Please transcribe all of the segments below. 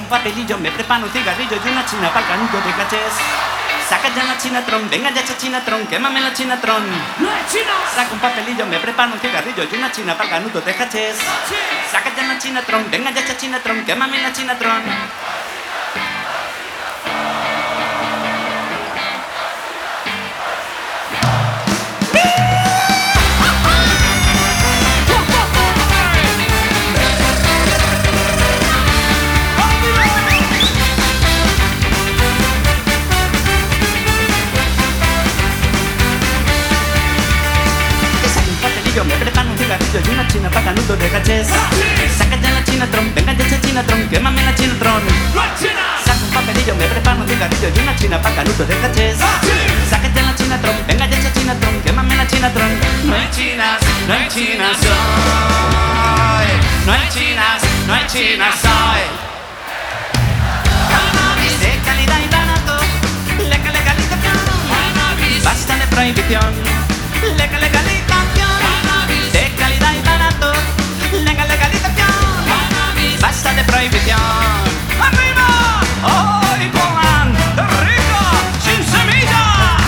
un papelillo, me preparo un cigarrillo y una china para el canuto de cachés. Saca ya la chinatron, venga ya esa chinatron, quémame la chinatron. ¡No es china! Saca un papelillo, me preparo un cigarrillo y una china para el canuto de cachés. Saca ya la chinatron, venga ya esa chinatron, quémame la chinatron. Me preparo un cigarrillo y una china para canuto de cachés. Saca ya la chinatron, venga ya esa chinatron, quémame la chinatron. Saca un papelillo, me preparo un cigarrillo y una china para canuto de cachés. Saca ya la chinatron, venga ya esa chinatron, quémame la chinatron. No hay chinas, no hay chinas hoy. No hay chinas, no hay chinas hoy. Cannabis de calidad y barato, legalización. Basta de prohibición, legalización. De calidad y barato, legalización. Basta de prohibición. ¡Arriba! ¡Hoy pongan rico, sin semilla!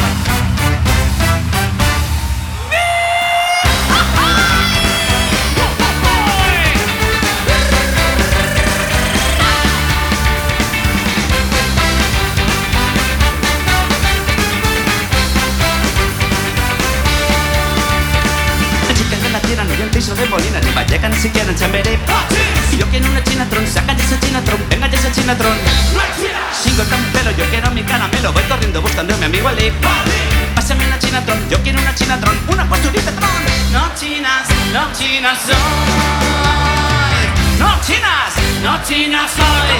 No hay el piso de Molina, ni Vallecas, ni siquiera en Chamberí. Y yo quiero una chinatron, saca ya esa chinatron, venga ya esa chinatron. Sigo tan pelo, yo quiero mi caramelo, voy corriendo buscando a mi amigo Ali. Pásame una chinatron, yo quiero una chinatron, una posturita tron. No chinas, no chinas soy. No chinas, no chinas soy.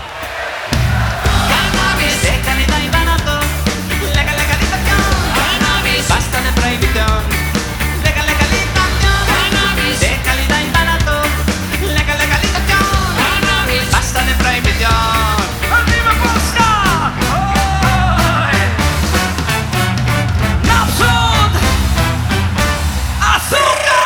Cannabis de calidad y barato, legalización. Cannabis, basta de prohibición. De calidad y barato, legalización. Basta de prohibición. ¡Arriba Costa! ¡Napsud! ¡Azúcar!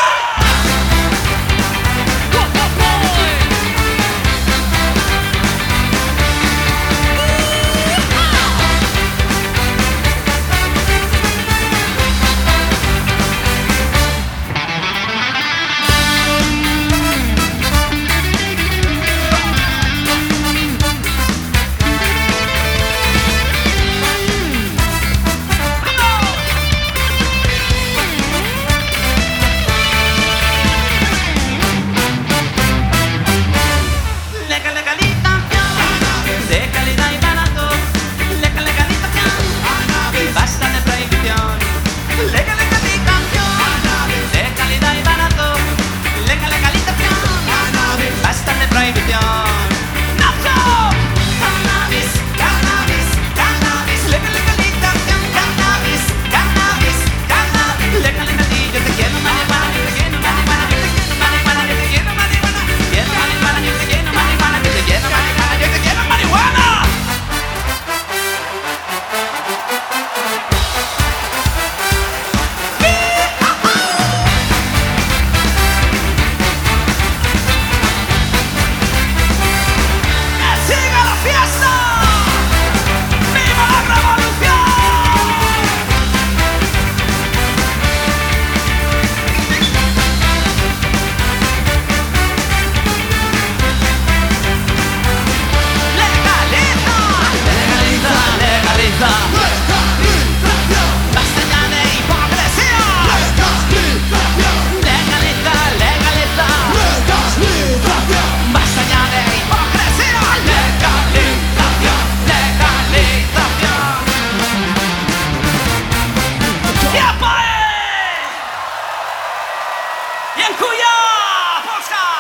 Dziękuję! Polska!